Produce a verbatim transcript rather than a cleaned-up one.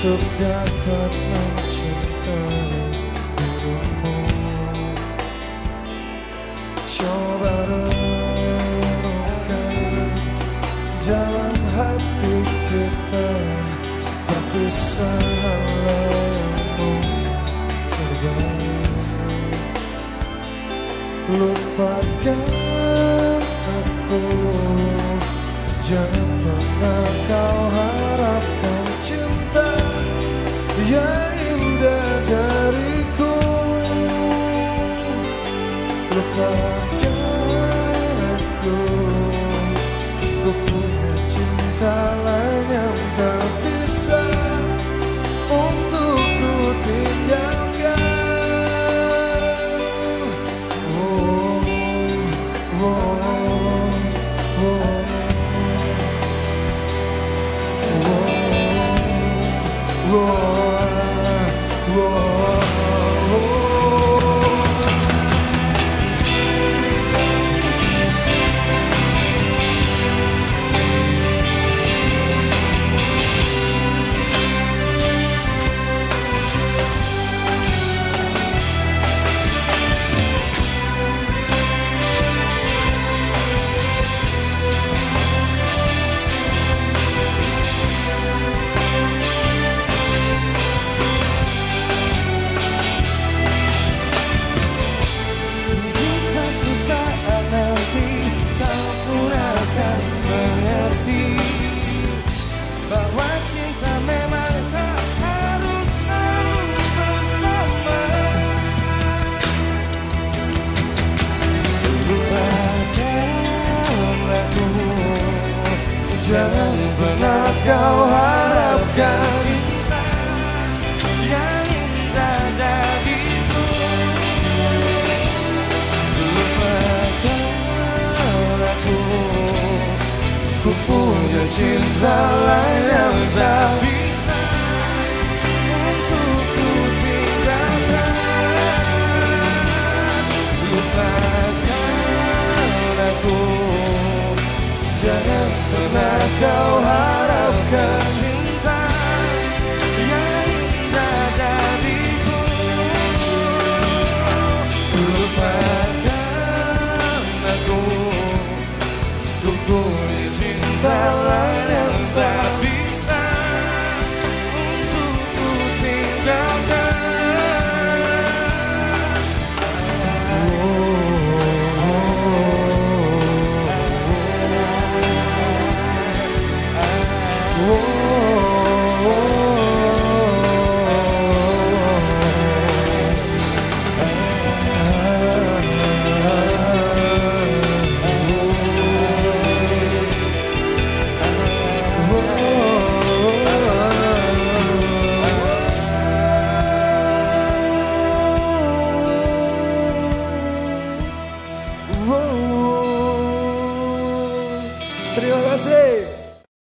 untuk dapat mencintai dirimu. Coba renungkan dalam hati kita, perpisahan yang mungkin terbaik. Lupakan aku, jangan pernah kau harapkan cinta yang indah dariku. Lupakan aku, ku punya cinta lain yang tak bisa untuk ku tinggalkan. Oh, oh, oh. Bahwa cinta memang tak harus selalu bersama. Lupakan aku, jangan pernah kau harapkan cinta yang indah dariku. Lupakan aku, ku punya cinta lain yang tak bisa untuk ku tinggalkan. Lupakan aku, jangan pernah kau harapkan cinta yang indah dariku. Lupakan aku, ku